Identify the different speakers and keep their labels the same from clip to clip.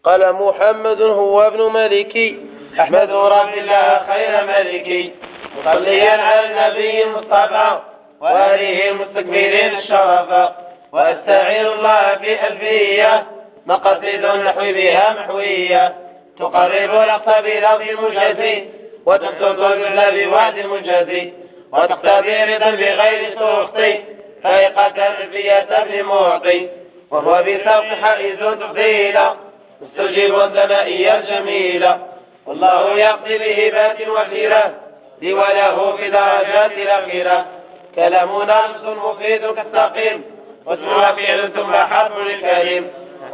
Speaker 1: قال محمد هو ابن ملكي أحمد رب الله خير ملكي مصليا على النبي المصطفى وآله المستكبرين الشرفا وأستعين الله في ألفية مقاصد النحو بها محوية تقرب الأقصى بلفظ المجازي وتبسط الجزء بوعد المجازي وتقتضي رضا بغير سخط فائقة ألفية ابن معطي وهو بسوق حائز تفضيلا مستجيب الثنائية الجميلة والله يقضي بهبات وخيرة لي وله في درجات الأخيرة كلامنا نص مفيد كالسقيم واسمها فعل ثم حرف للكريم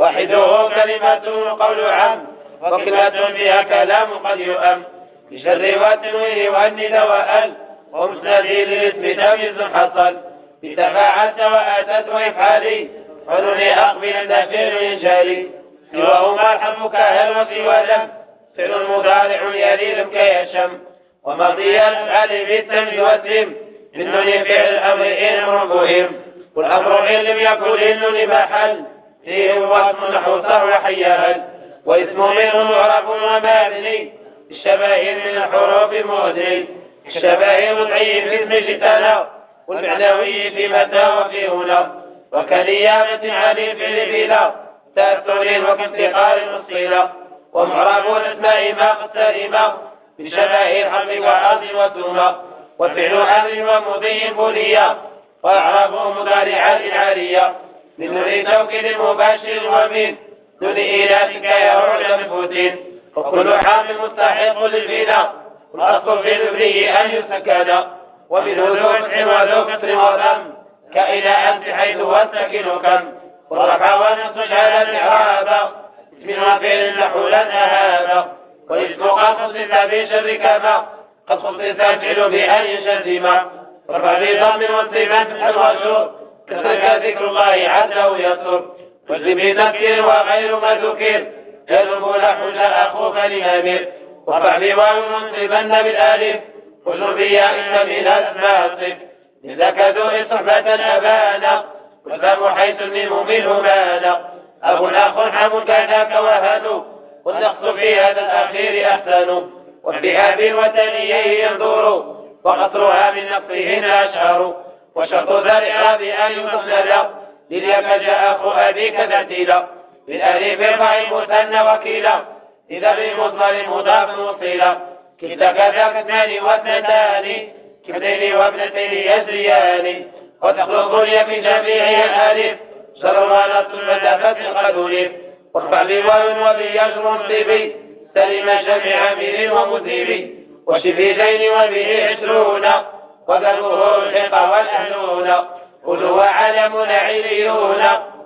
Speaker 1: وحده كلمة قول عام وكلمة بها كلام قد يؤم بشر وتنويه والند وأل ومسندي للاسم تمييز حصل بتفاعلت وآتت وإفعالي حلني أقبل دفير ينجلي سواهما الحرف كهل وسوى لم فعل مضارع يلي لم كيشم ومضي الأفعال بالتمييز والسم بالنون فعل الأمر إن أمر مهم والأمر إن لم يكن للنون محل فيه واسم نحو صهو حيال واسم منه معرف ومبني الشبائر من الحروف مؤذن الشبائر مدعي في اسم جتنا والمعنوي في متى وفي هنا وكنيابة عن الفعل بلا تأثر وكافتقار الصلة ومعرف الأسماء ما قد سلم بشبائر حرف وأرض وثم وفعل أمر ومضي بليا وأعرابه مضارعا للعالية من نور توكيد مباشر ومن دون إيلاتك يرعد بفوتين وكل حامل مستحق للبناء والأصل في الإبري أن يسكن ومنه ذو فتح وذو كسر وضم كإلى أنت حيث والسكن كم والرفع والنصب على الإعراب اسم وفعل نحو لن أهاب والاسم قد خصص بشر كما قد خصص الفعل بأن يشزم ورفع بضم والصفات فتح الرجل كذلك ذكر الله عز ويسر واجزم بتذكير وغير ما ذكر يذهب نحو جاء أخوك لأمير ورفع بواو منصبن بالآلف وجر بياء من الأسماء الصف لذاك ذو صحبة أبانا والباب حيث الميم منه مانا أب أخ حم كذاك وهن والنقص في هذا الأخير أحسن وبأب وتليه ينظر وقصرها من نقصهن أشهر وشرط ذا الإعراب أن يفصل لذاك جاء أخو أبيك ذاتيلا بالألف ارفع المثنى وكيلا إذا بمضمر مضاف وصيلا كلتا كذاك اثنان واثنتان كابنين وابنتين يجريان وتخلق اليا في جميع الألف شر ونص المدافة قد ألف وارفع بواو وبيجر منصبي سلم جميع أمير ومذيب وشفيجين وبه 20 وذنبه الحق والأهلون كلوا علم عليون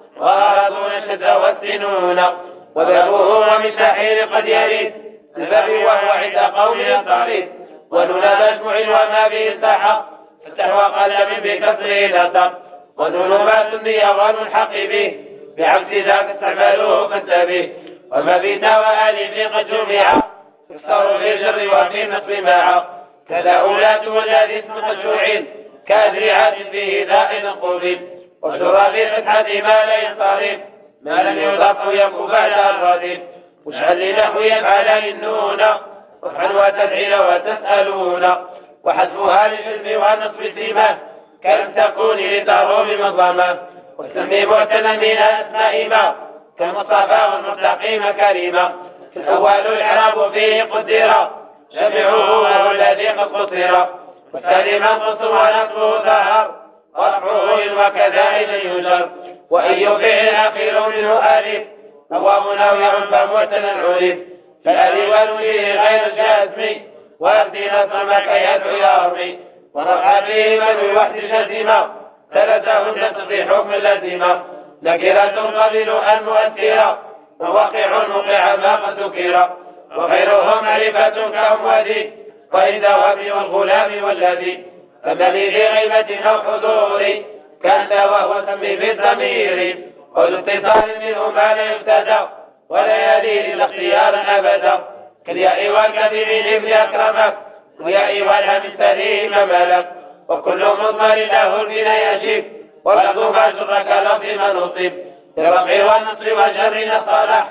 Speaker 1: وأرضون الشد والسنون وذنبه ومساحير قد يريد الباب وهو عند قوم الطريق ونون مجموع وما به التحق فتح وقلم بكسره نطق ونون ما سمي والملحق به بعكس ذاك استعماله فانتبه وما بنا وآلف قد جمع يكسر في الجر وفي النصب معا كذا أولاد والذي اسم مشروع كأذرعات به ذائل قبل وشرى في فتحة ما لا ينصرف ما لم يضاف يكون بعد الرديف واجعل لنحو يفعل النون وافعل وتدعين وتسألون وحذفها للجلب والنصب سيما كلم تكون لتروم مظلمة وسمي معتنا من أسماء ما كالمصطفى والمطلقين كريما الأول الإعراب فيه قدر جميعه وهو الذي قد قصر والثاني منقص ونصبه ظهر ورفعه وكذلك يجر وإن يفعل أخير منه ألف فهو منوع فمعتنا علف فالألف فيه غير الجازم ويبدي نصر كي يدعو يرمي ورفع فيه من بوحد جزمة ثلاثهن في حكم اللازمة نكرة قبل أن مؤثرة ووقع موقع ما قد ذكر وغيره معرفة كأمودي وإذا وفي والغلام والذي فالذي في غيبة أو حضور كان وهو سمي بالضمير وذو اتصال منه ما لا يفتدى ولا يليه إلا اختيارا أبدا كالياء والكثير ابن أكرمك وياء والهم السليم ملك وكل مضمر له البناء يجب ولفظ ما جرك لفظ ما نصب بالرفع والنصب والجر الصلاح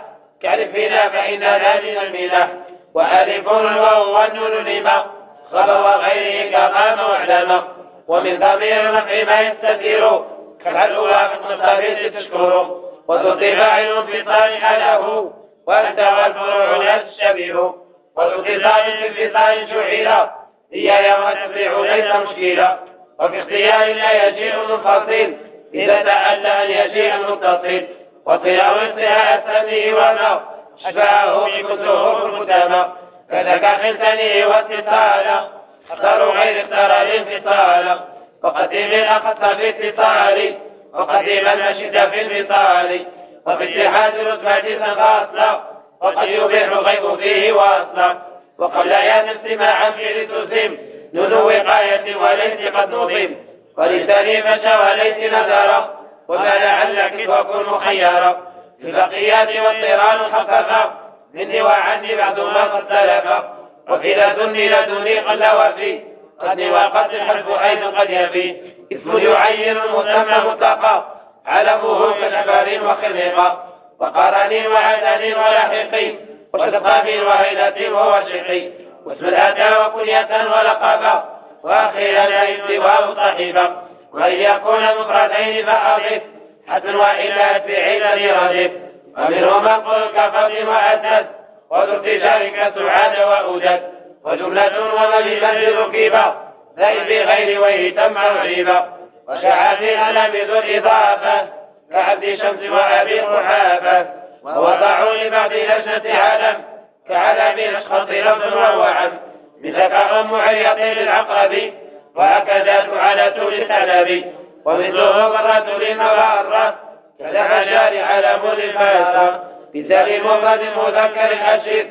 Speaker 1: كألف فينا فإننا من الميلة وألف الواو والنون لما خبر وغيره كقام واعلم ومن ضمير الرفع ما يستثير كالحلو في المستفيد تشكر وذو فاعل في طالع له وأنت والفروع لا تشبه وذو في طالع جعل هي يوم تفرع ليس مشكلة وفي اختيار لا يجيء منفصل إذا تألى أن يجيء المتصل وصيام انتهاء الثاني وما أشبهه بكتبه المتامى كذاك خلتني واتصالا أختار غير اختار الانفصال وقدم الأخص في اتصال وقدم المشد في الانفصال وفي اتحاد رتبة فاصلا وقد يبيح الغيب فيه واصلا وقبل أن استماعا في لتزم نون وقاية وليس قد نظم ولساني مشى وليس نذر وما لعلك وكن مخيرا في البقيات والطيران خففا مني وعني بعد ما قد سلف وفي لدني قل وفي قد وقد الحرف أيضا قد يفي اسم يعين المسمى مطلقا علمه كالعبار وخلقا وقرني وعدني ولحقي وشقابي وهيلة وهو شقي واسم الأتى وكنية ولقبا وأخيرا استواء صاحبا وإن يكون مفردين فأضف حسن وإلا فعيل ردف ومنهما قل كفضل وأسد وذو ارتجالك سعاد وأودد وجملة ومجلة ركيبا ذي بغير ويه تم رعيبا وشاع في الألم ذو الإضافة كعبد شمس وأبي قحافة ووضعوا لبعض لجنة علم كعلم الأشخاص لفظ ووعم مثل أم عريق للعقرب وهكذا على طول الثنب ومثله مرة لمرارة كالحجار على ملفاسة مثال مفرد مذكر الأشير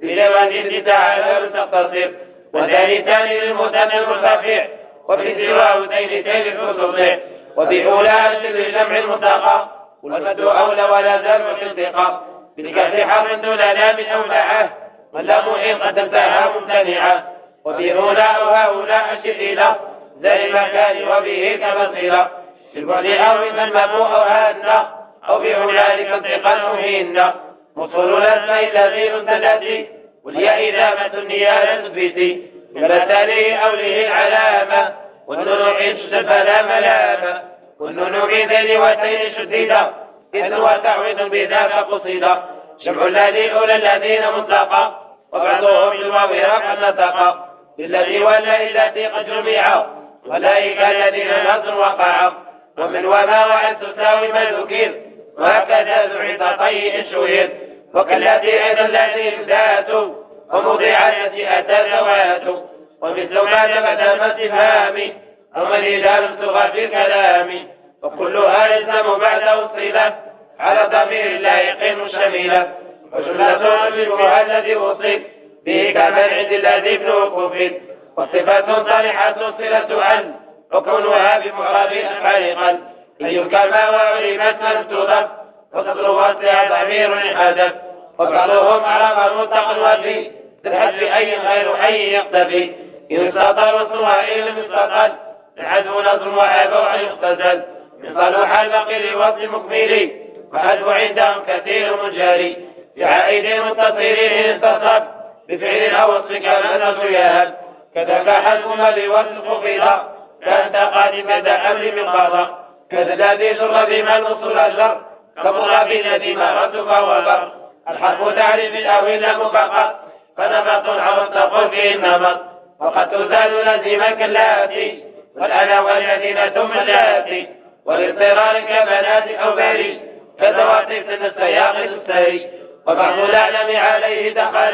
Speaker 1: بجواد تعالى تقتصر وثالثان للمثنى المرتفع وفي سواه ثيلتين الفصول وبأولى أشر جمع المطلقة والمد أولى ولا زال في انتقاء بالكسر حرف دون لام أولعه واللام إن قدمتها ممتنعة وبهؤلاء وهؤلاء أشر إلى ذا المكان وبه كبصيرة بالبعد أو إذا المبوء أو هادنا أو بهنالك انتقال مهينا مصول الأسماء الذي انتدت والياء إذامة النيالة تثبتي كمثاله أوله العلامة والنون حين تشد فلا ملامة والنون بذين وتين شديدة إذن وتعويض بذاك قصيدة جمع الذي أولى الذين مطلقا وبعضهم بالواو رفعا نطقا بالذي ولا التي قد جمعا أولئك الذين نصر وقعا ومن وما وأن تساوي ما ذكر وهكذا ذعت طيء شهير وكالتي أيضا الذي ذات ومضيع التي أتى ذوات ومثل ما تبدأ استفهام أما الرجال تغى في الكلام وكلها يلزم بعده الصلة على ضمير لائق شميلة وجملة منها الذي أصيب به كمن عند الذي ابن كفر وصفة صالحة صلة أن وكونها بمعرب حرقا إن يكما وعلمت لم تضف وصدر وصلها ضمير حدث وبعضهم عرف ملتقى وفي بالحذف أي غير حي يقتفي إن استطال وصلها إلى المستقل الحذف نصر وأبوع يختزل من صلوح البقي لوصل مكمل وحذف عندهم كثير منجري بعائد متصلين انتصب بفعل أو وصف كما نصر يهب كذاك حذف ما لوصل خفيضا كأنت قادم بدا أمر من قضاء كذا الذي سر بما الوصول أجر كمر بنادي ما رد فهو بر الحرف تعرف الأويل مفقط فنمط عرفت قل فيه النمط وقد تزال لازما كاللاتي والأنا والذين ثم اللاتي والاضطرار كبنات أو بري كذواتف السياق السري وبعض الأعلم عليه دخل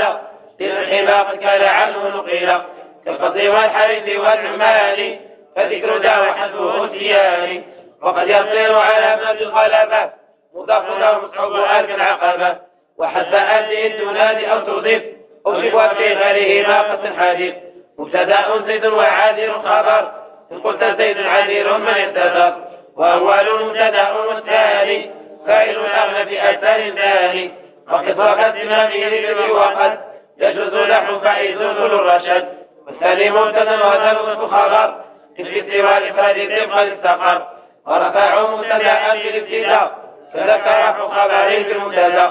Speaker 1: للحماق كان عنه نقيلا كالقصي والحرث والعمال فذكر دا وحذفه دياني وقد يصير على مد الغلبة مضاف له مصعوب ألف العقبة وحتى أنت تنادي أو تضيف أو شبه في غيره ما قد حديث مبتدأ زيد وعاذر خبر إن قلت زيد عذير من انتظر وأول مبتدأ والثاني فاعل الأغلب أثر ثاني وقد وقت إمامه للذي وقد يجوز له فائز ذو الرشد والثاني مبتدأ وثالث خبر في استواء الإفراد طبقا استقر ورفعوا مبتدأ بالابتداء فذكر خبر بالمبتدأ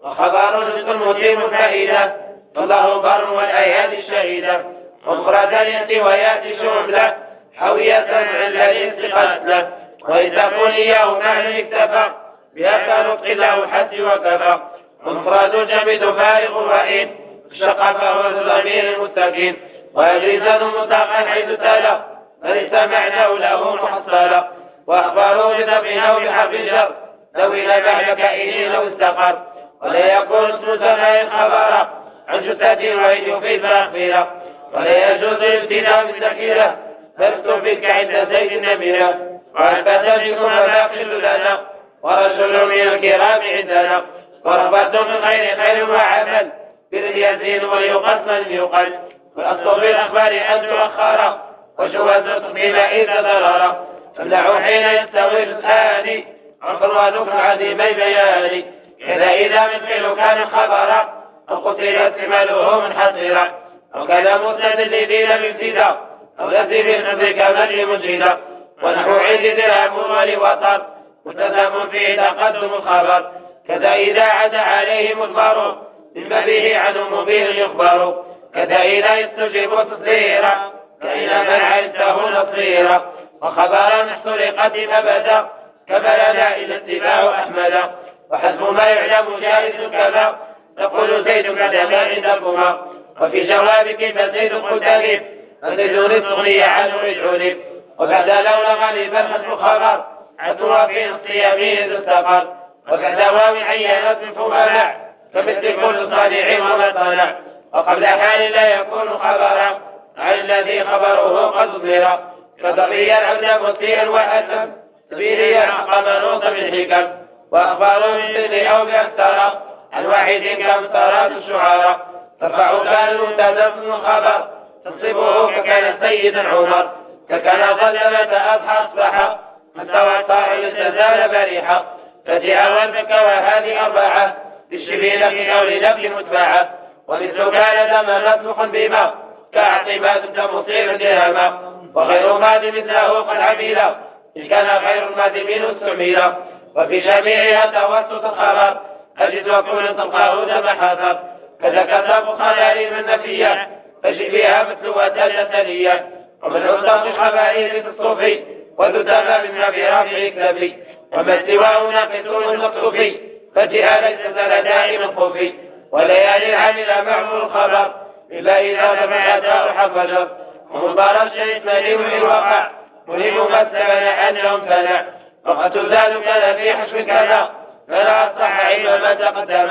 Speaker 1: وخبر رزق متم فائدة والله بر والآيات الشهيدة مفردة يأتي ويأتي شملة حوية عن الذي قتله وإن تكون إياه معنى اكتفى بها كنطق له حد وكفى مفرد جمد فارغ وإن اشتق فهو الضمير المتقين ويجري مطلقا حيث تلا فليس معناه له محصلا وأخباره بطبع أو بحرف الجر لو إلى بعد كائن لو استقر ولا يكون اسم سماء خبرا عن جثة وإن يفيد فأخبره ولا يجوز الابتداء بالذكيرة بل تثبت عند زيد النميرة وعن فتنكم ما يقل لنا ورسول من الكرام عندنا ورغبة من خير وعمل بذل يزين ويقص من يقل والأصل في الأخبار أن تؤخر وجواز التقديم إذا ضرر تمنع حين يستوي الثاني عقل وذكر عديمي بياني إذا من فعل كان خبرا أو قتل استعماله منحصرا أو كان مستدلين بابتداء أو يأتي بالحفظ كمن مجردا ونحو عند درهم ولوطن متسم فيه تقدم الخبر كذا إذا عدا عليه مخبر مما به عنه مبين يخبر كذا إذا يستجيب تصديرا كأن من عدته نصيرا وخبرا احترقت أبدا كما لنا إلى اتباع أحمدا وحسب ما يعلم جائز كذا تقول زيد كذا عندكما وفي جوابك فزيد قتالب فزيد استغني عنه رجعوني وبعد لولا غالبا حسب خبر عدوا في الصيام إذ استقر وبعد واو عينات فمنع كمثل كل صانع ومصنع وقبل حال لا يكون خبرا عن الذي خبره قد ضمر كضريا عبد مسيئا وحسن سبيليا حق منوط بالحكم وأخبار من سن أو بأكثر عن واحد كمثرات الشعراء ترفع كان المنتدى من الخبر تصيبه ككان سيدا عمر ككان ظلمة أضحى أصبح مستوى الطائر استزال بريحة فتي أولك وهذه أربعة بالشبيلة في قول نبل متبعة ومثل كان دم مسلخ بما كاعتماد كمصير درهما وغير ماد مثله قد عمل إذ كان غير الماد منه استعمل وفي جميعها توسط الخبر أجد وكل تلقاه دم حذر كذا كتاب خلال من نفية تجد فيها مثل ودل ثانية ومن عصام الخبائر في الصوفي وذدب من نبي رافع كتبي وما سواه ناقص المقصوفي فجاء ليس زال دائما خوفي وليالي عمل معه الخبر إلا إذا دفع أداء حفظه ومبارا الشيء مليم في الواقع مليم مسلمنا أنهم فنع وقد تزال كان في حشو كذا فلا أصح علم ما تقدم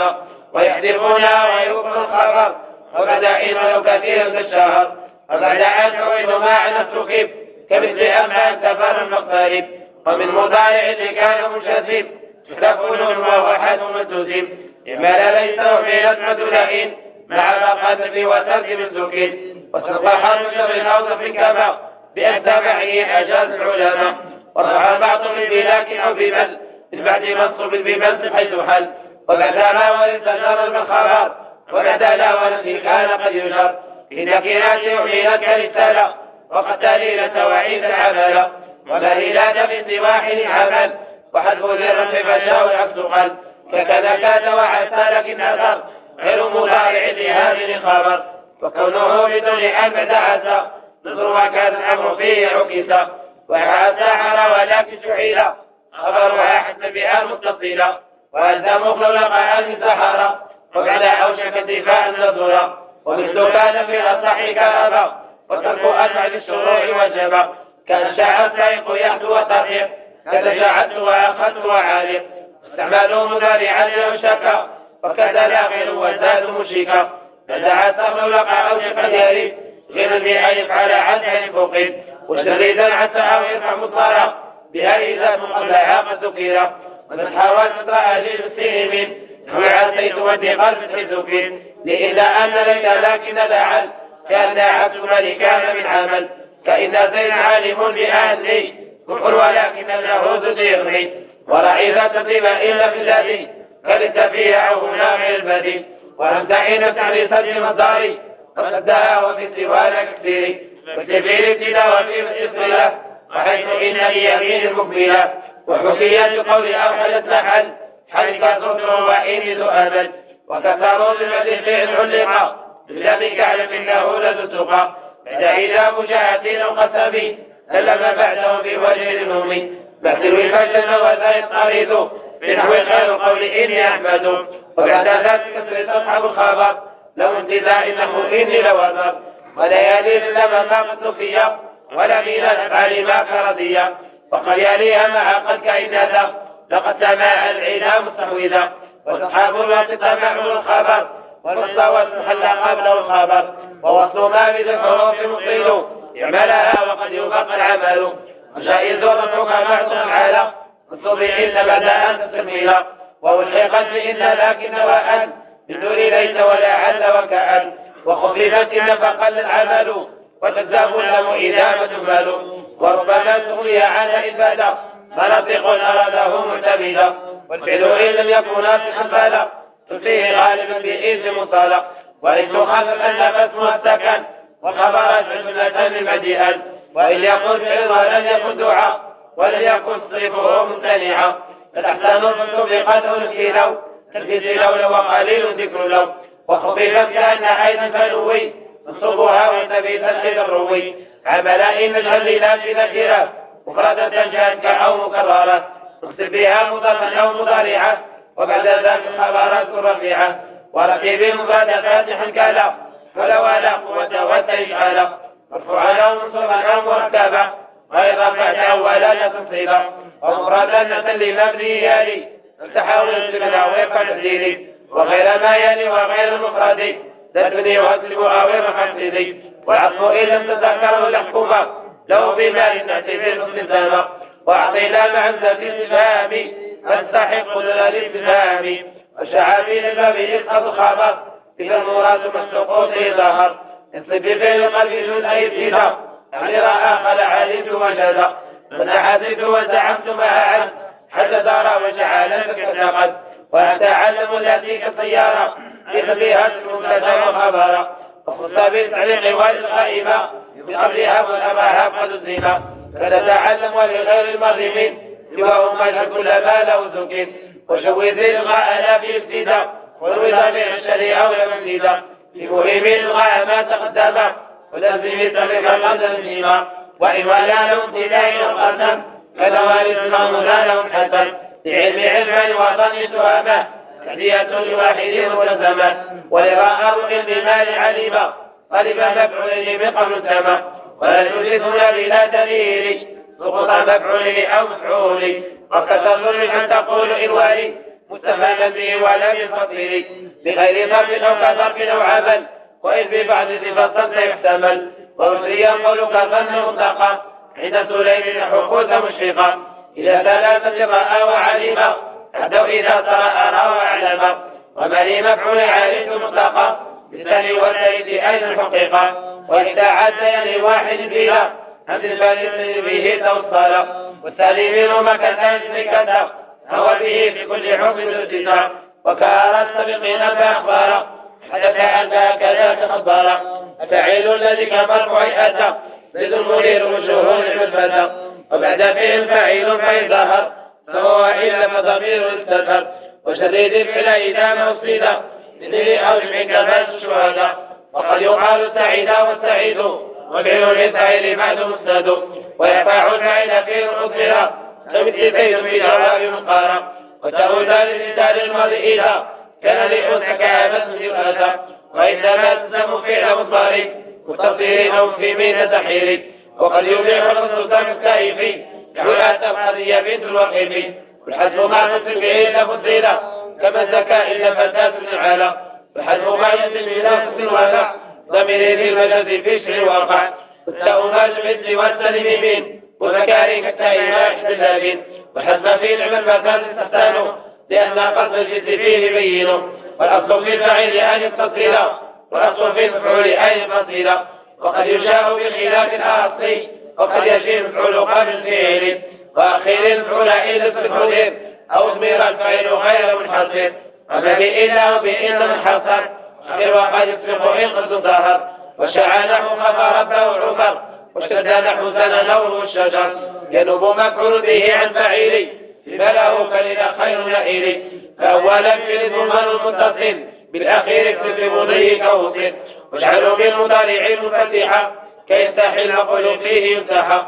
Speaker 1: ويحذفونها ويوفر الخبر وبعد علم لو كثيرا كالشهر وبعد أن حويل ما عن السخيب كمثل أما انتفر المقترب ومن مضارع اللي كان منشزم تكون وهو حد متزم إما ليس وحيلة مدلئين مع القذف وترك من سكين وتلقى من الأوض في الكما بأن تبعه أجاز العلماء ورفع بعض من بلاك أو بمل من بعد منصب بمنصب حيث حل وبعد لا ولتجار المخابر وبعد لا ولتي كان قد يجر في نكيرات وحيلة كالرسالة وقد تليل توعيد العمل وبليلات من سواحل عمل وحذف ذر في فشاء العبد قل فكذا كان وعسى لك النظر غير مضارع لهذه الخبر وكونه بدون أن بدعس نظر وكان الأمر فيه عكس وعسى حر ولكن سحيلا خبرها حتى بها المتصلة وأنت مخلق أن سحر وبعد أوشك الدفاع النظر ومثل كان في الأصح كأبا وترك أنواع الشروع وجبا كان شاع السائق يحدو وطريق كذا شاعت وأخذت وعالق استعملوا مضارعا لأوشكا وكذا لاغل وزاد مشيكا فدعا تخلق أوشك اليريب غير بأن يفعل عنها لفوقين وشريدا عسى أو يرفع مضطرا بها إذا مقلعها قد ذكيرا ومن حاول مطرأ أهل المسلمين وعسيت ودي قلب الحزوكين لإلا أن ليس لكن لعل كان عبد ملكان من عمل كإن زين عالم بأهلي كفر ولكن له تديرني ورعيذا تطيب إلا في الذي فلت فيها أو هنا من البديل وأمتحن تعريص المصدر وصدها وفي سوالك كثير وتفير ابتداء وفي الاصطلاح وحيث إن اليمين المقبلة وحكيت بقول أوحدت محل حرك صدره وإن ذو أمل وكثروا بالمدح علق بالذي كعلم إنه لذو تقى بعد إذا مجاهد أو قسم سلم بعده بوجه النوم بعد الوفاجن وذا يطارد بنحو خير القول إني أحمد وبعد ذلك كسر تصحب الخبر لو انتزاع إنه إني لوذر وليالي لما ما قد فيا ولا ميلا نفعل ما كرضيا وقد يليها مع قد كإن ذا لقد سمع العلا مستحوذا وأصحاب الوقت تبعوا الخبر والمستوى المحلى قبل الخبر ووصل ما بذ الحروف مقيل يعملها وقد يبقى العمل وجائز رفعك معطم على الصبح إلا بعد أن تستميلا وألحقت بإن لكن وأن من دون ليس ولا عل وكأن وخففت نفقا العمل وتزاب له إذا ما تمل وربما تغني عن إبادة مناطق أراده معتمدا والفعل إن لم يكن ناصحا فلا فيه غالبا بإذن مطلق وإن تخفف النفس مهتكا والخبر جملة مديئا وإن يكن فعل لم يكن دعاء ولم يكن صرفه ممتنعا فالأحسان الكتب قد أنكلوا تلفز لولا وقليل ذكر لو وخففت كأن أيضا فلوي نصبها وتبيت الخير الروي عملا إن نجعل لا في ذكرة مفردة جاءتك أو مكررة تكتب بها مضافا أو مضارعة وبعد ذلك خبرات رفيعة وركب المفردة فاتحا كالا ولا ولا قوة والتجعل مرفوعا أو منصوبا أو مركبا غير رفعة ولا تنصيبا ومفردا نسل مبني يالي تحاول السبنا ويقع تبديلي وغير ما يلي وغير المفرد تبني وأسلب غير محسدي والعطف إن لم تذكره الحكومة لو بمال نعتبر باستلزامه وأعطينا مع الزكي الإسلام فاستحق للإسلام والشعابين الباب يسقط الخبر إذا المراد مسقوط ظهر انصب بفعل القلب جزء ابتداء يعني رأى خلع علمت وجد من حسبت وزعمت ما أعد حتى دار وجعل فكتقد وأتعلم التي كالسيارة إذ بها المبتدا وخبر وخص بالتعليق والغائبة بقبلها والأباها قد الزنا فنتعلم ولغير المرمين سواه مجح كل ما له زكين وشوذ الغاء لا في ابتداء والوضع من الشريعة والممددة في مهم الغاء ما تقدم ولازم التفريق قدر الإمام وإن ولا له ابتداء القدم كذوالد المامونا لهم حسن لعلم علما وظن تهامه تحدية لواحد ملزمة ولراء رؤي بمال علما قلب مفعول بقبل تمام ولا يجلسنا بلا دليل سقط مفعول أو مفعول وكسر أن تقول إن والي مستفادا به ولا بالفصيل بغير ضرب أو كضرب أو عمل وإذ ببعض صفة سيحتمل وأسري يقول كظن مطلقا عند سليم حقوق مشفقا إذا ثلاثة رأى وعلم حتى إذا ترى أرى وأعلم ومن مفعول عارف مطلقا بالثاني والثالث أيضا حقيقا وإذا عاد يعني واحد بلا همز الفارس به توصل والثاني منه مكان كذا هو به في كل حكم الاتساع وكان السابقين فأخبارا حدث عن كذا تخبارا الفاعل الذي كمرفوع أتى للمنير وجوه المثبتة وبعد فعل فاعل فإن ظهر فهو إلا فضمير استتر وشديد الفعل إذا ما أصيد مثل أو جمع كفاز الشهداء وقد يقال السعيد والسعيد وفعل للسعيد بعد مسند ويفاع الفاعل في الأصلها كمثل زيد في جواب مقارا وتقول للإنسان الماضي إذا كان لأنك أبس جرأة وإنما تسمى فعل مضارع متصير أو في من تحير وقد يبيح السلطان السائف جعلت القضية بنت الوقيف والحذف ما نصر به لفضيلة كما الزكاة إلا فتاة العالى والحذف ما يسلم إلى فصل الواقع ضمير ذي المجاز في شر الواقع والتاء ما المثل والسلم من وذكاري كالتاء ما يحب اللابين والحذف في نعم المكان تختانه لأن قصد الجد فيه بينه والأصل في الفاعل أن يتصل والأصل في المفعول أن ينفصل وقد يشاء بخلاف الأصل وقد يجي المفعول قبل الفعل وأخير المفعول إلى الصفر أو اضمير الفاعل غير منحصر وما بإلا وبإن منحصر أخير وقد يسبق إن قد ظهر وشاع نحو خفى ربه عمر واشتد نحو سنة نور الشجر ينوب مفعول به عن فعيل بما له فلذا خير نائل فأولا في ضمان المتصل بالأخير اكتب بمضي كوصل واجعله بالمضارع المفتحة كيستحل المقول فيه يمسحة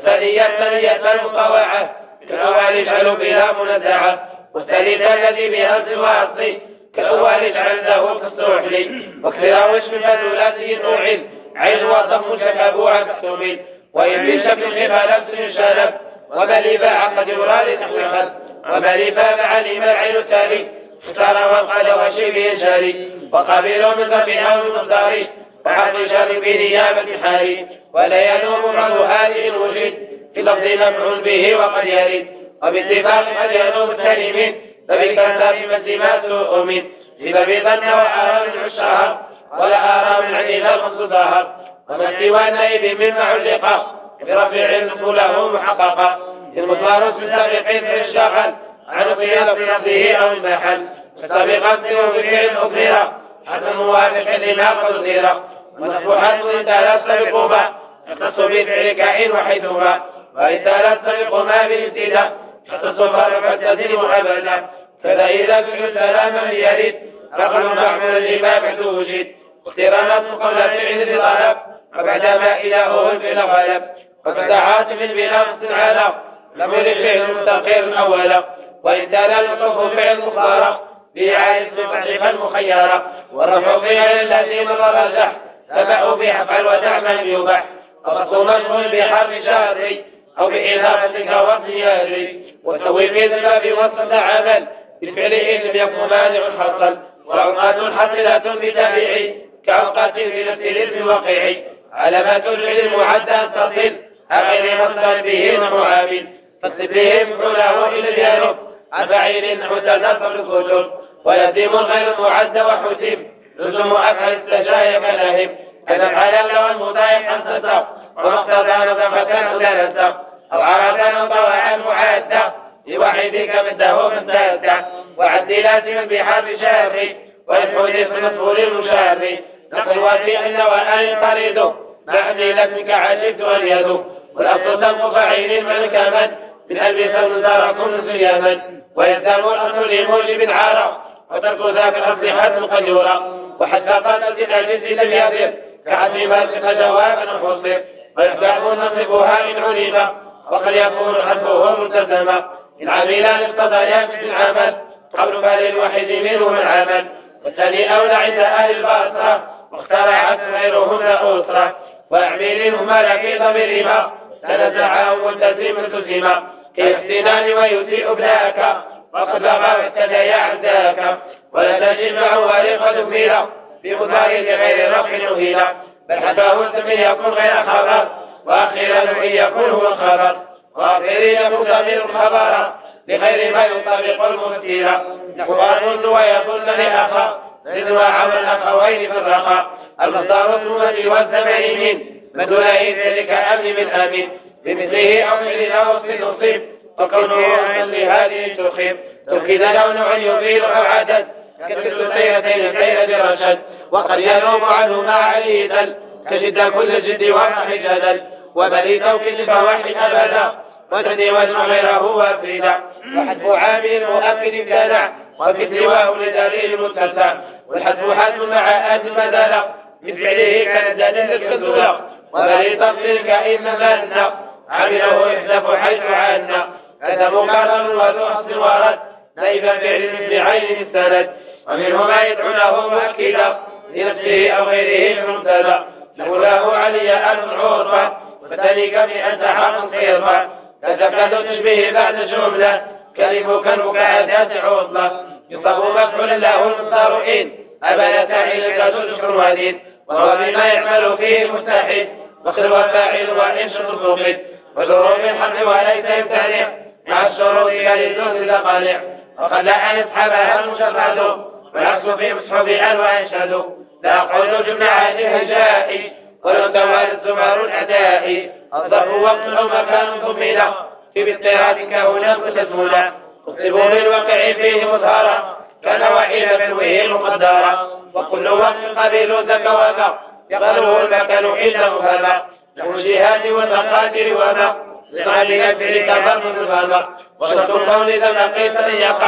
Speaker 1: وثانية المطوعة كالأول اجعل بها منزعة والثالثة الذي بهمز وأصلي كالأول اجعل له كالسحلي واكثر وشم فثلاثي نوع عين وضم شكبوها تحتمل وإن بشكل خفالة يشالب ومليبا قد يراد تحويخا ومليبا مع لما العين التالي اختار وانقل وشبه جاري وقبيل من ضرب أو من مصداري وحق شر بنيابة حالي ولا ينوم بعض هذه الوجود في لفظ مفعول به وقد يرد وباتفاق قد ينوم التلمين فبالكسر مزمات سوء من إذا بظن وآرام الشهر ولا آرام عديد الخمس ظهر ومن سوى النائب مما علق برفع له محققا المضمار بالسابقين في الشغل عن قيام في لفظه أو المحل فسابقا بفعل أخيرا حتى موافق لما قد أخيرا ونفوحات إن تلت بقوما يختص بفعل كائن وحيثما وإن تلت بقوما بالابتداء يختص فرق تزيد أبدا كذا إذا فعل سلاما يريد رقم معمول لما بعد وجد اقترانات قبل فعل لطلب وبعدما إلهه الفعل غلب وفتحات من بلا مستعالة لم يلد فعل مستقر أولا وإن تلا المطلوب فعل مختار بإعادة مفعلفا مخيرة والرفع فعل الذي مر رجح تبعه بحفل وتعمل يباح ومطلوب مشغول بحرف شهري أو بإضافة كوقت يهري وتسوي في الباب وسط عمل بالفعل إن لم يكن مانع حصل وأوقات حصلة بتابعي كأوقات في نفس الاسم واقعي علامات العلم معدة تصل غير مصدر به معامل فاصب به مفعوله إلى الجانب عن فعيل متنفر الكتب ويتم غير معد وحسب لزم أفعل استجايا كلاهب كنفعل لو المضايق أن تصدق ومقتضى نظفة مدرسة أو عرضا طوعا معدة لوحيدك مده من تأتى وعد لازم بحرف شافي والحديث مطفول المشافي نقل وفيعل وآل طريده معني لك عجبت واليد والأصل تنقف عين الملك من ألبس النزار كل اليمن ويزداد الأصل لموجب عارة وترك ذاك الأصلحات القدورة وحتى قالت الأجز لم يضر كعدم ماسك جوابا حصر ويحتاج نصبها إن علم وقد يكون حسبه ملتزما إن عملان اقتضيا في العمل قبل فللوحيد منهم العمل والثاني أولى عند أهل البصرة واخترعت غيرهن أسرة وأعملهما لكي ضميرهما تنزعا ملتزم التزما كيحسنان ويسيء ابناك وقد بغى واعتديا عندك ولا تجمع ورقة فيلا بمضارع غير رفع نهيلا بل حتى لم يكن غير خبر وأخيرا إن يكون هو الخبر وآخرين مضمر الخبر لغير ما يطابق الممثيل نحو أن ويظن لأخا رضوى عمل الأخوين في الرخاء المصدر الثمة والزمن من دون ذلك أمن من أمن بمثله أو فعل وصف نصيب وكونه أمن لهذه تخيب تركيز لو نوع يبين أو عدد كسر سيرتين سير برشد وقد ينوم عنه ما عليه دل كجد كل جد وفح جدل وبلي توكيد فوحي أبدا وتدي وجه غيره وافردا وحذف عامل مؤكد امتنع وفي سواه لدليل متسع والحذف حذف مع أجمدنا من فعله كالدليل الكذولا وبلي تفصيل كإما منا عمله يحذف حيث عنا هذا مكرر وذو أصل ورد نيب فعل مثل عين السند ومنه ما يدعونه مؤكدا لنفسه أو غيره المبتدا له علي أن عرفا وذلك بأن تحقق خيرا كذا تشبه بعد جملة كلمك المكادات عطلة يصاب مفعول له المصدر إن أبدا تعيلك تذكر ودين وهو بما يعمل فيه مستحيل وخير وفاعل وإن شرط فقد وشروط الحق وليس يمتنع مع الشروط كالزهد لقالع وقد لا أن يسحبها المشرد والعكس في مصحب أن وأنشد لا أقول جملة عن الهجاء ولو توالى الزمار الأعداء الظرف وقت أو مكان ضمنا في باضطراد كهنا متزمنا اكتبوا بالواقع فيه مظهرا كان وحيد بنوه مقدرا وكل وقت قبيل ذكوما يقبله المكان إلا مفهما له الجهاد والمقادر وما لغالي نفعل كفر مفهما وشرط القول ذا قيس يقع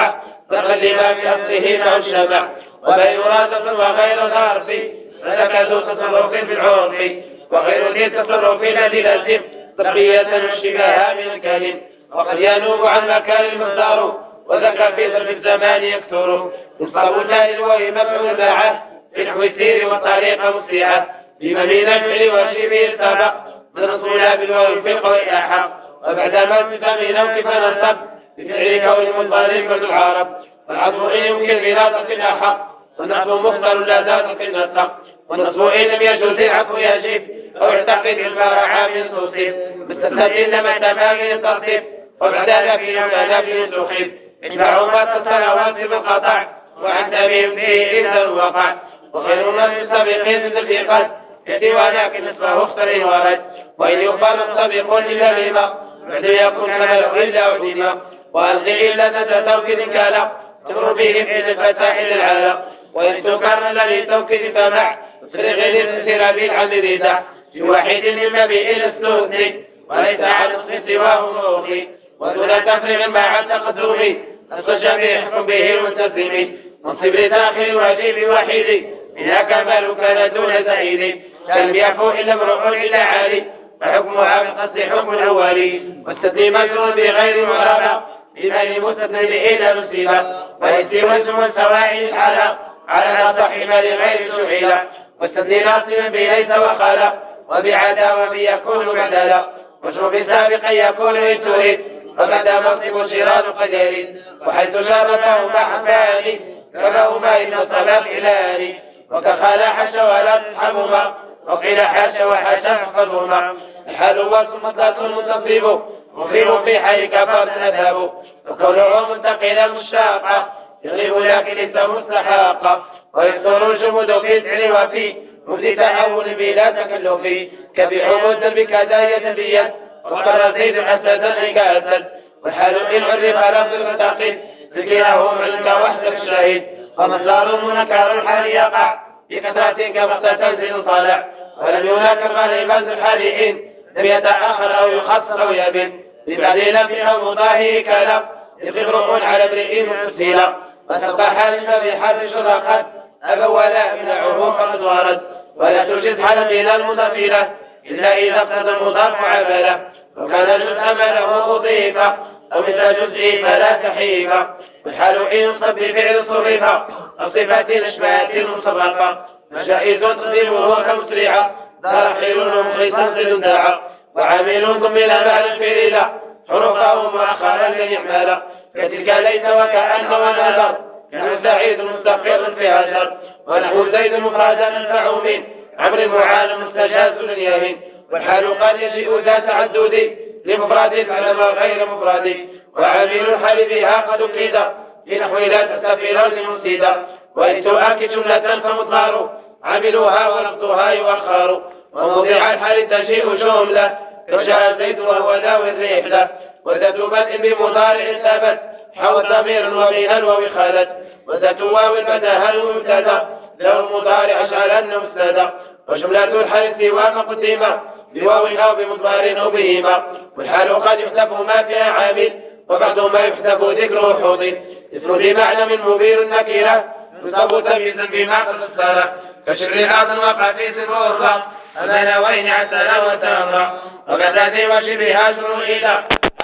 Speaker 1: تقلبا بأصله مع الشمع وبين راسة وغير ظرف فلك ذو تصرف في العرف وغير ذي تصرف الذي لازم تقية واشتباها من الكلم وقد ينوب عن مكان المصدر وذاك في ظرف الزمان يكثر يصاب تالي وهي مفعول معه في نحو السير والطريقة مسرعة بما من الفعل وشبه السبق منصولا بالواو في القول أحق وبعد ما تفهم أو كيف نصب بفعل كون مضارب كالعرب والعطف إن يمكن بلاطة أحق والنصب مختار لا ذات في النسق والنصب إن لم يجوز العفو يجب أو اعتقد الفرع من تصيب مستثنى إنما تباغي الترتيب وبعد ذلك يوم نفي تخيب إجمعهما الصلوات بالقطع وعن بهم فيه إذا وقع وغير الناس السابقين في قد يأتي ولكن نصفه اختر ورد وإن يقال السابق للهمة بعد يكون كما إلا عديما وألغي إلا ندى توكيد كالا تمر بهم إلى الفتاح للعالم وإن تكرر الذي توكيد فمع تصريغ للسير بالعمل دع في واحد مما به إلى السهد وليس على الصف سواه موخي ودون تفريغ مع التقدم الصجب يحكم به الملتزم منصب لداخل واجب وحيد منها كمال كان دون زائد كان يعفو إلا امرؤ إلا عالي فحكمها بقصد حكم الأولي والستي مجرور بغير مرابع بمال مستثنى إلى نسيبا ويسي وجه سواء على ناصح ما لغير شعيلا والستي ناصبا بليس وخالا وبعدا وبيكون بدلا وشرب سابقا يكون إن تريد وبدا منصب شراط قد يريد وحيث شرفه مع فاني كما هما إن الطلاق إلاني وكخالا حش ولا تصحبهما وقيل حاش وحاشا يحفظهما الحال والمطلق المنتصب مخيم في حي كفر أذهب وكونه منتقلا مشتاقا يغلب لكن ليس مستحاقا ويكثر الجمود في الفعل وفي مفت تأول بلا تكلف كبحمود بكداية بيد وقال زيد حسدا حكاية والحال إن عرف لفظ المتقين ذكرهم عند وحدك الشهيد ومصدر منكر الحال يقع بكثرة كما تنزل طالع ولم ينكر غالبا الحالئين لم يتأخر أو يخصر أو يبن ببديل في أو مضاهي كلام يخبرون على امرئ مسيلا وتبقى حالما في حال شرقت أبا ولا يمنعه فقد ورد ولا توجد حالا من المضافلة إلا إذا اقتضى المضاف عمله وكان جزء مله أضيفا أو مثل جزء فلا تحيفا والحال إن صب بفعل صرفا أو صفة الأشباهات المسبقة فجائز تقديمه كمسرعا داخل ومخلصا زد داعا وعامل ضمن معنى الفعل حرفه مؤخرا لن يعمل كتلك ليس وكأن ونذر كان سعيد مستقر في هجر ونحو زيد مفردا ينفع من عمر معان مستجاز لليمين والحال قد يجيء ذا تعدد لمفرد على غير مفرد وعامل الحال بها قد أكيد لنحو لا تستفير لمفسد وإن تؤكد جملة فمضمار عملوها ولفظها يؤخر وموضع الحال تجيء جملة كجاء زيد وهو ناوي الرحلة وذات بدء بمضارع ثبت حول ضمير وبين وخالت وذات واو بدها المبتدا له المضارع اشعلن مسندا وجملة الحال سوى مقدمة بواو أو بمضمار أو بهما والحال قد يحذف ما فيها عامل وبعض ما يحذف ذكره حوض اسم بمعنى من مبير النكيرة يصاب تمييزا بما قد الصلاة كشر عاص وقفيس وأخرى أمين وين عسلا وتامرا وكذا وشبهها شروع إلى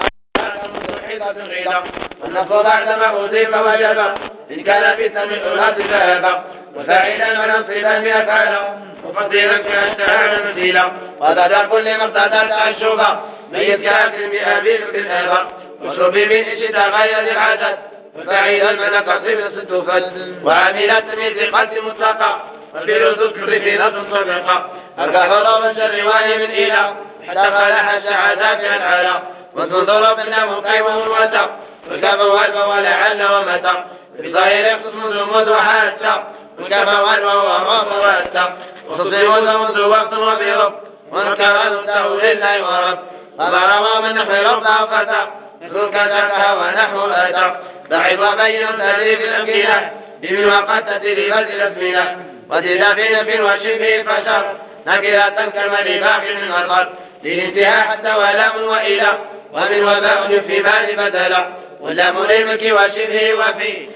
Speaker 1: والنصر بعدما أضيف وجب إن كان في سمع الأرض ذهبا وفاعلا ونصرا بأفعالا مفضلا كأنت أعلى مثيلا وضع كل مقتدى تعشبا ميت كافر بأبي بالأيضا وشرب من إشد غير العدد وفاعلا من قصيب الصدوفات وعاملا تميز قتل مطلقا والبيل تذكر في نص صدقا الكفر والشر وهي من إله حتى فلح السعادات العالى وتنظر بأنه قيم وتق والكفى والبى ولعل ومتى بظاهر يقسم الجمود وحتى والكفى والبى وراء واتى وتصيب منذ وقت وبرب ونكر له لله ورب وضرب من نحو رب فتى مثل كذاك ونحو أتى ضعف بين تدريب الأمكنة بموقتة لبلد الأزمنة وتدافين في وشبه فشر نكرة كالمن باقي من الأرض للانتهاء حتى ولام وإلى ومن وباء في مال بدلا واللام للملك وشبه وفي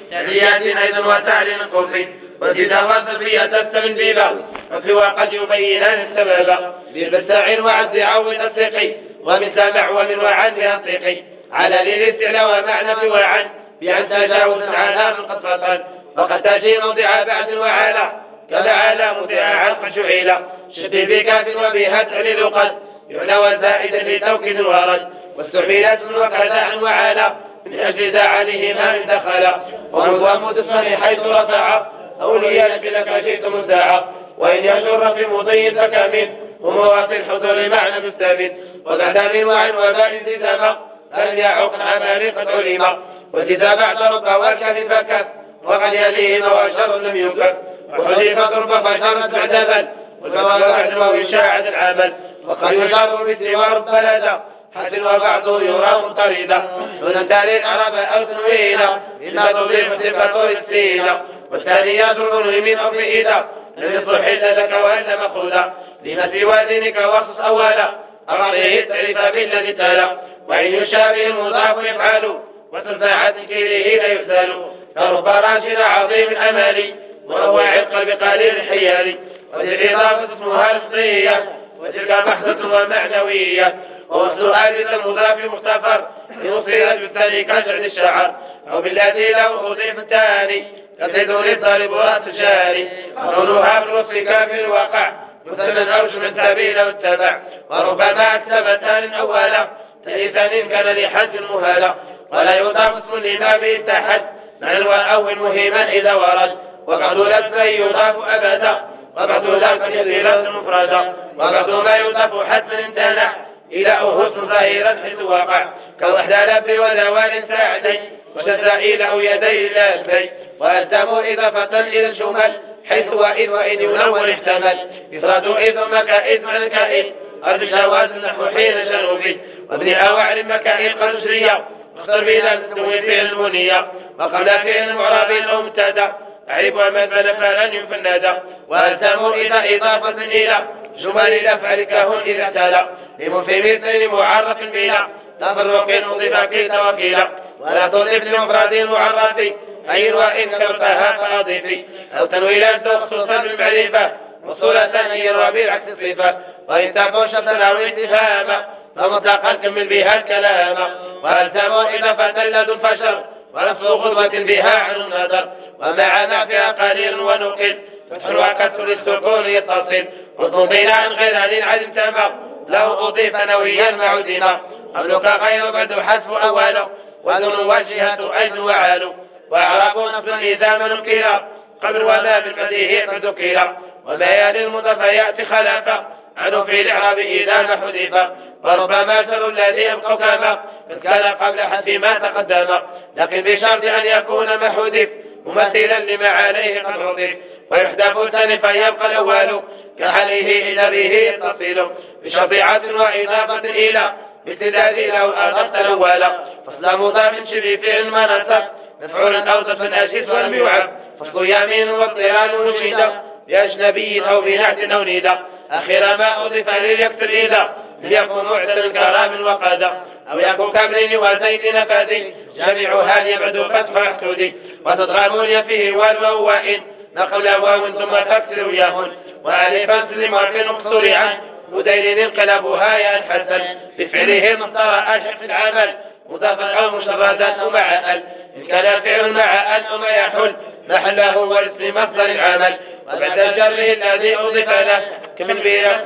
Speaker 1: تحليات أيضا وتعليم كفر وزيدا وصفية تستمن بيبا وفي وقد يبينان السبب بالبساع وعد عو تصديقي ومن سمع ومن وعن بأنطيقي على للاستعلاء ومعنى في وعن بأن تجاوز على من قد فصل وقد تجي موضع بعد وعلى كما على موضع عن فشعيلا شبه بكاف وبها تعليل قد يعنى وزائدا لتوكيد ورد واستعملت وكذا وعلى من أجل زعلهما من دخل ومضامد الصني حيث رفع أولياء لك جئت مدعى وإن يشر في مضي فكامل ومواطن الحضور معنى مستبد وبعد من وعن وباء انتزام لم يعق الأمان قد علم وإذا بعد رب والكف فكف وقد يليهما وشر لم يكف وحذيف ضرب فشرت معتبا والجواب بعد وإشاعة العمل وقد يشار بسوى رب لدى حسن وبعضه يرى مضطردا دون تالي العرب أو تنويلا إن تضيف صفة السيلة والثانيات المنهمين أو في إيدا لم يصلح إلا لك وإلا مخودا لما سوى دينك واخص أولا أرضيه التعريف بالذي تلا وإن يشابه المضاف يفعل وتنفع تكيله لا يحزن فرب راشد عظيم الأمال وهو القلب قليل الحيال وذي الإضافة اسمها الأصلية وتلك بحثة ومعنوية والسؤال بالمضاف مختفر يصير بالثاني كشعر الشعر أو بالذي لو أضيف الثاني كسيدون الطالب والتجاري قولها بالوصف كافي الواقع مثلا أوش من سبيل واتبع وربما أكتب ثاني أولا ثاني كان لحد المهالة ولا يضاف اسم لما به اتحد مع الأول مهما إذا ورد وقد الأسماء يضاف أبدا وبعد ذلك يزيل مفردا وبعد ما يضاف حتما امتنع إلى حسن ظاهرا حيث وقع كوحدى لب وذوال ساعدي وتسائل أو يدي لابي وألتموا إضافة إلى الشمال حيث وإذ ينور احتمل إفراد إذ مكائد مع الكائد أرض جواز نحو حين جنوبي وابن أوعر مكائد قنشرية واختر بلا تنوي فعل المنية وقبل فعل المعرب أو مبتدا أعرف ومثل فلن يفند وألتموا إذا إضافة إلى جمل الأفعال كهن إذا تلا لمفهمين معرف بلا تفرق نضيف في توكيلا ولا تضيف لمفرد معرف أي وإن كرتها فأضيفي أو تنويلا خصوصا بالمعرفة وصولة هي الربيع عكس الصفة وإن تكون شرطا أو اتفاما فمطلقا كمل بها الكلام وألتموا إضافة لدى الفشر ولفظ خطوة بها عن النظر ومع نافع قليل ونقل فتح وكسر السكون يتصل وتضينا عن غير عدم تمام لو أضيف نويا معدنا قبلك غير بعد حذف أوله وذن وجهة أجل وعال وأعراب نفس إذا من كلا قبل وما بالبديهي قد كلا وما يلي المضاف يأتي خلافا عنه في الإعراب إذا ما حذف وربما شر الذي يبقى كما كان قبل حذف ما تقدم لكن بشرط أن يكون ما حذف ممثلا لما عليه قد عطف ويحذف ثاني فيبقى الأول كحاله إلى به يتصل بشرط عطف وإضافة إلى بالتداد لو أضفت الأول فصل مضاف شبه فعل منصب مفعول أوصف أشد والميوعب فصل يمين واضطران نشيدا بأجنبي أو بنعت أو ندى أخيرا ما أضيف ليكثر إذا ليكون معدل كرام وقدا أو يكون كاملين وزيد نفاذي جميعها يبعد فتح يحتودي وتضغمون فيه والواو وإن نقل واو ثم تكسر يهن وألفا سلم وفي نقصر عنه مدير انقلبها يا الحسن بفعله مختار أشق العمل مضافا أو مشردا مع أل إن كان فعل مع أل وما يحل محله والاسم مصدر العمل وبعد الجر الذي أضيف له كمن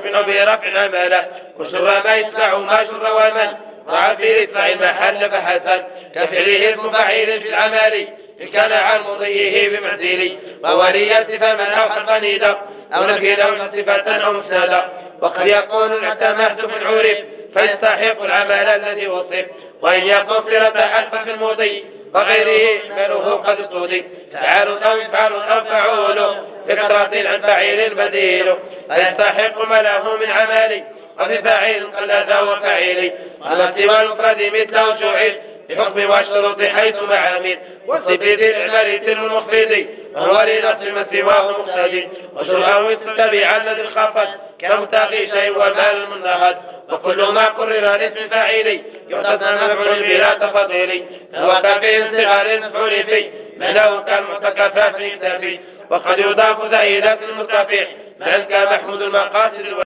Speaker 1: برفع عمله وشر ما يسمع ما شر ومن ضع في رفع المحل فحسن كفعله اسم فعيل في العمل إن كان عن مضيه بمعديل وولي صفة من أو حرفا نيدا أو نفي أو صفة أو مسندا وقد يكون الاعتماد في العرف فيستحق العمل الذي وصف وإن يكون صلة ألف في المضي وغيره إحماله قد استودي تعال أو يفعل أو فعول بكثرة عن فعيل بديل فيستحق ما له من عمل وفي فاعل قل ذا وفعيل على سوى المفرد مثله جعل بحكم والشروط حيث معامل والصف ذي الإعمال تلو المخفض وهو لنص ما سواه مقتدي وشرعه تتبع الذي الخفض كمتقي شيء ومال المنهد وكل ما قرر لاسم فاعل يحتسن مفعول بلا تفضيل هو كفي صغار مفعول في معناه كالمتكفى في الكتاب وقد يضاف زائدة المرتفع من كمحمود المقاصد